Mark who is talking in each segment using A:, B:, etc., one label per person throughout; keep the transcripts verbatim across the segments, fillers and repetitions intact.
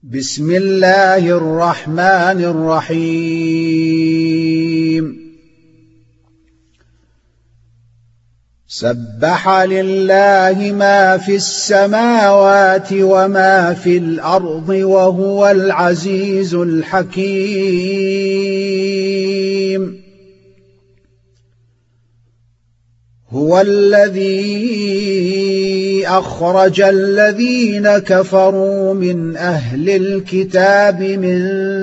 A: بسم الله الرحمن الرحيم سبح لله ما في السماوات وما في الأرض وهو العزيز الحكيم هو الذي أخرج الذين كفروا من أهل الكتاب من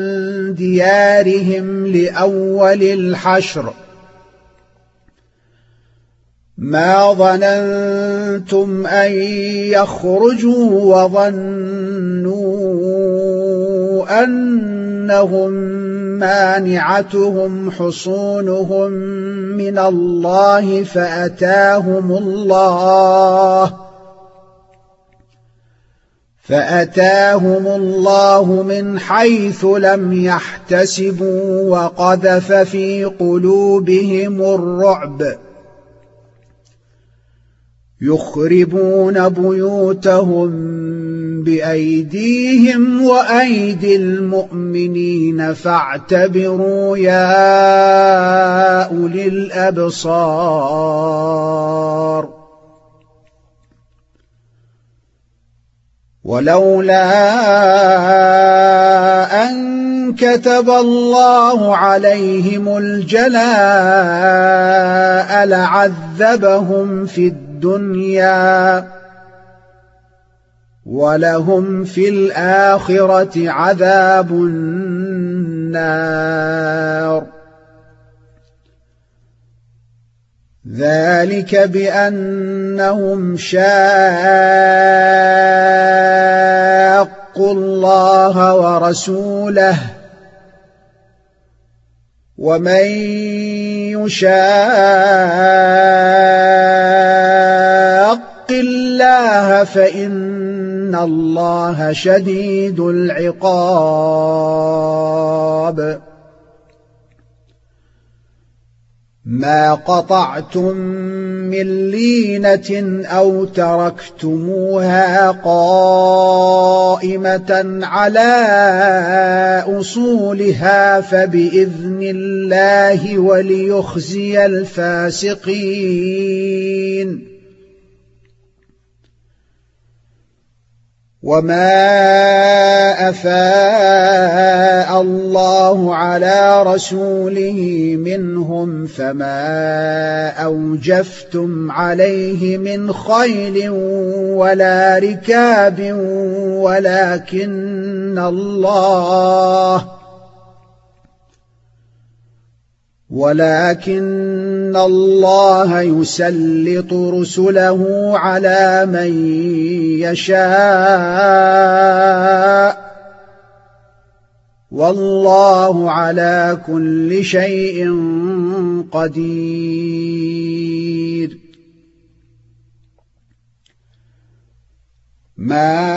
A: ديارهم لأول الحشر ما ظننتم أن يخرجوا وظنوا أنهم مانعتهم حصونهم من الله فأتاهم الله فأتاهم الله من حيث لم يحتسبوا وقذف في قلوبهم الرعب يخربون بيوتهم بأيديهم وأيدي المؤمنين فاعتبروا يا أولي الأبصار ولولا أن كتب الله عليهم الجلاء لعذبهم في الدنيا ولهم في الآخرة عذاب النار ذلك بأنهم شاقوا الله ورسوله ومن يشاق الله فإن الله شديد العقاب ما قطعتم من لينة أو تركتموها قائمة على أصولها فبإذن الله وليخزي الفاسقين وما أفاء الله على رسوله منهم فما أوجفتم عليه من خيل ولا ركاب ولكن الله ولكن الله يسلط رسله على من يشاء والله على كل شيء قدير ما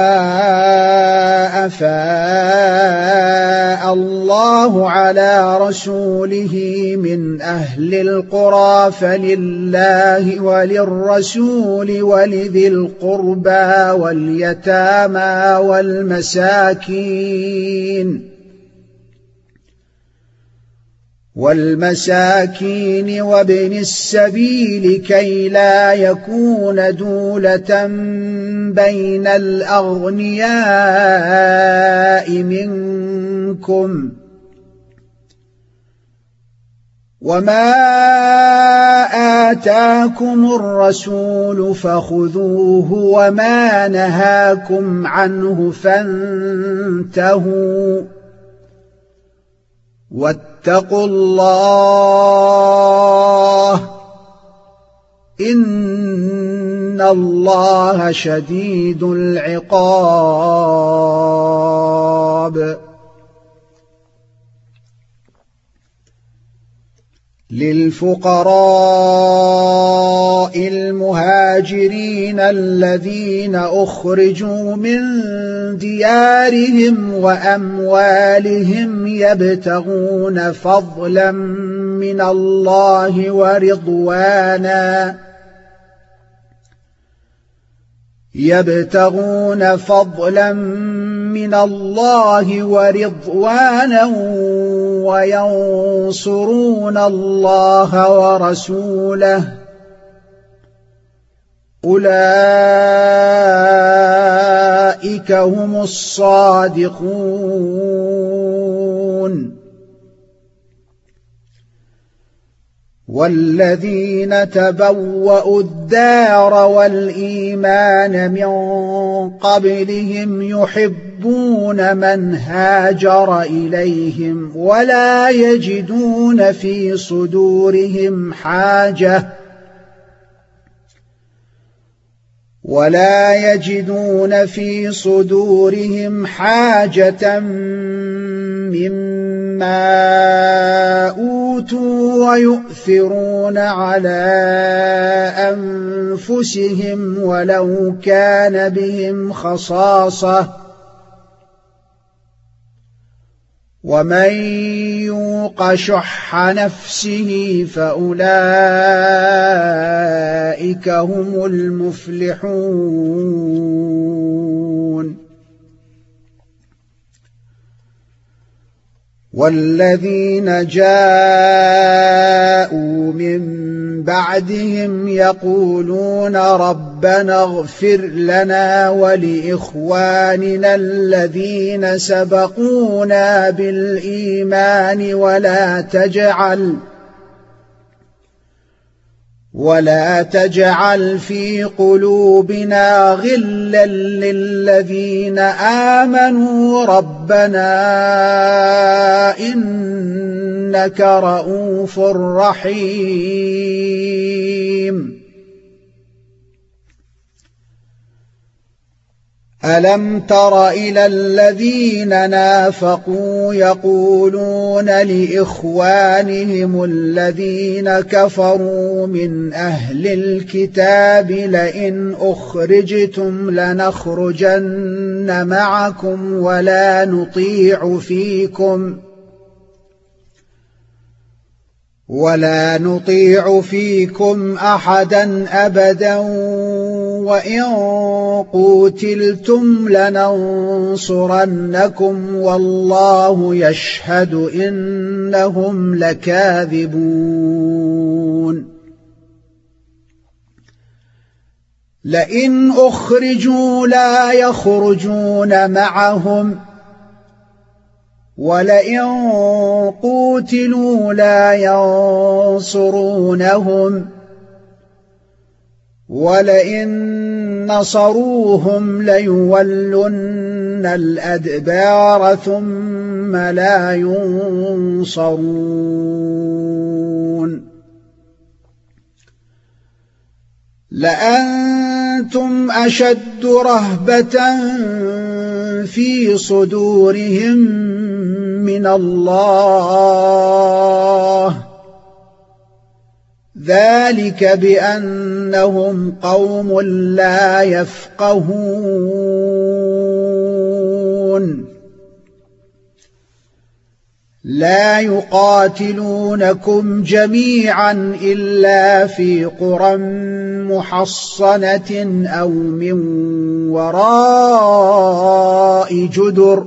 A: أفاء الله على رسوله من أهل القرى فلله وللرسول ولذي القربى واليتامى والمساكين والمساكين وابن السبيل كي لا يكون دولة بين الأغنياء منكم وما آتاكم الرسول فخذوه وما نهاكم عنه فانتهوا واتقوا الله إن الله شديد العقاب للفقراء المهاجرين الذين أخرجوا من ديارهم وأموالهم يبتغون فضلا من الله ورضوانا يبتغون فضلا من الله ورضوانا وينصرون الله ورسوله أولئك هم الصادقون. والذين تبوأوا الدار والإيمان من قبلهم يحبون من هاجر إليهم ولا يجدون في صدورهم حاجة ولا يجدون في صدورهم حاجة مما أوتوا ويؤثرون على أنفسهم ولو كان بهم خصاصة ومن يوق شح نفسه فأولئك هم المفلحون. والذين جاءوا من بعدهم يقولون ربنا اغفر لنا ولإخواننا الذين سبقونا بالإيمان ولا تجعل ولا تجعل في قلوبنا غلا للذين آمنوا ربنا إنك رءوف رحيم. ألم تر إلى الذين نافقوا يقولون لإخوانهم الذين كفروا من أهل الكتاب لئن أخرجتم لنخرجن معكم ولا نطيع فيكم ولا نطيع فيكم أحدا أبدا وإن قوتلتم لننصرنكم والله يشهد إنهم لكاذبون. لئن أخرجوا لا يخرجون معهم ولئن قوتلوا لا ينصرونهم ولئن نصروهم ليولن الأدبار ثم لا ينصرون. لأنتم أشد رهبة في صدورهم من الله ذلك بأنهم قوم لا يفقهون. لا يقاتلونكم جميعا إلا في قرى محصنة أو من وراء جدر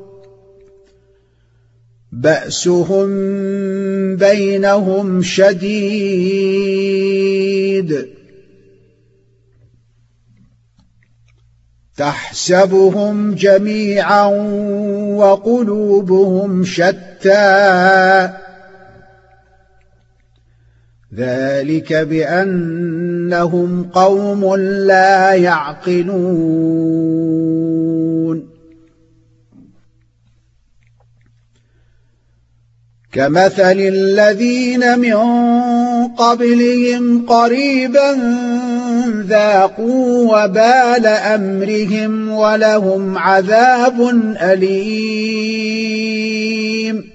A: بأسهم بينهم شديد تحسبهم جميعا وقلوبهم شتى ذلك بأنهم قوم لا يعقلون. كمثل الذين من قبلهم قريبا ذاقوا وبال أمرهم ولهم عذاب أليم.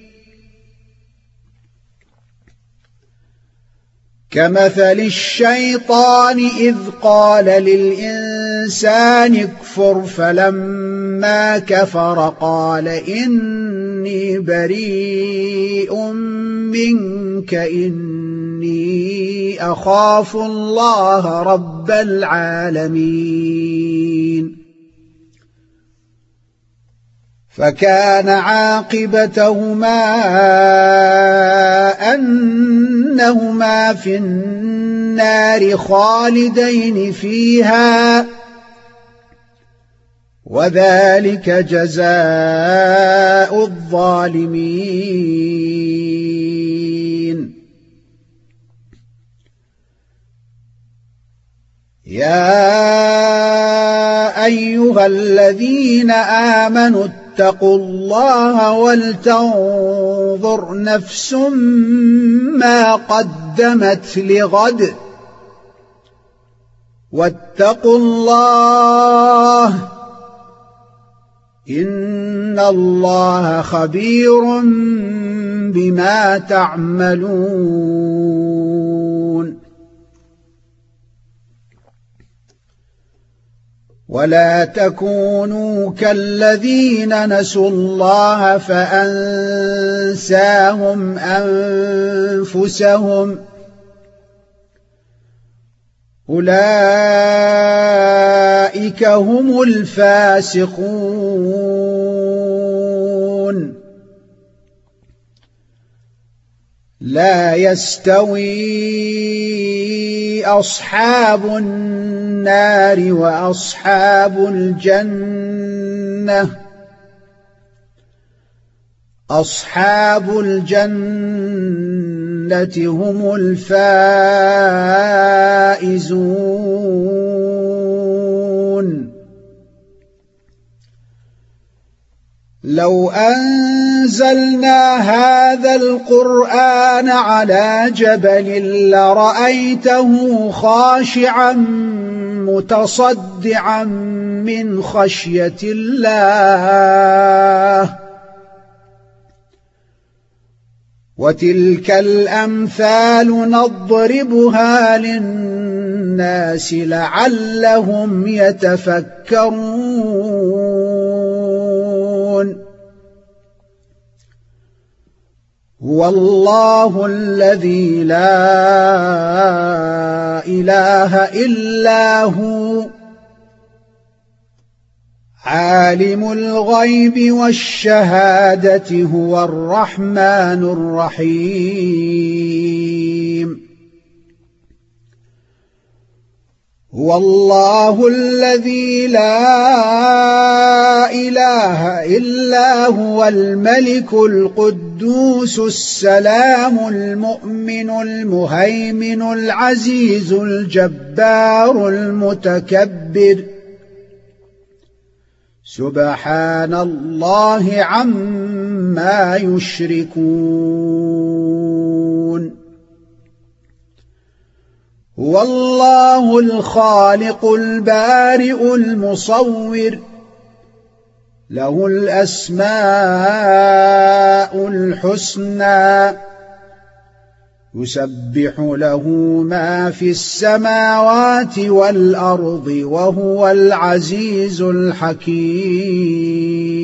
A: كمثل الشيطان إذ قال للإنسان اكفر فلما كفر قال إني بريء منك إني إني أخاف الله رب العالمين فكان عاقبتهما أنهما في النار خالدين فيها وذلك جزاء الظالمين يا أيها الذين آمنوا اتقوا الله ولتنظر نفس ما قدمت لغد واتقوا الله إن الله خبير بما تعملون ولا تكونوا كالذين نسوا الله فأنساهم أنفسهم أولئك هم الفاسقون لا يستوي أصحاب النار وأصحاب الجنة أصحاب الجنة هم الفائزون لو أنزلنا هذا القرآن على جبل لرأيته خاشعا متصدعا من خشية الله وتلك الأمثال نضربها للناس لعلهم يتفكرون هو الله الذي لا إله إلا هو عالم الغيب والشهادة هو الرحمن الرحيم هو الله الذي لا إله إلا هو الملك القدوس السلام المؤمن المهيمن العزيز الجبار المتكبر سبحان الله عما يشركون هو الله الخالق البارئ المصور له الأسماء الحسنى يسبح له ما في السماوات والأرض وهو العزيز الحكيم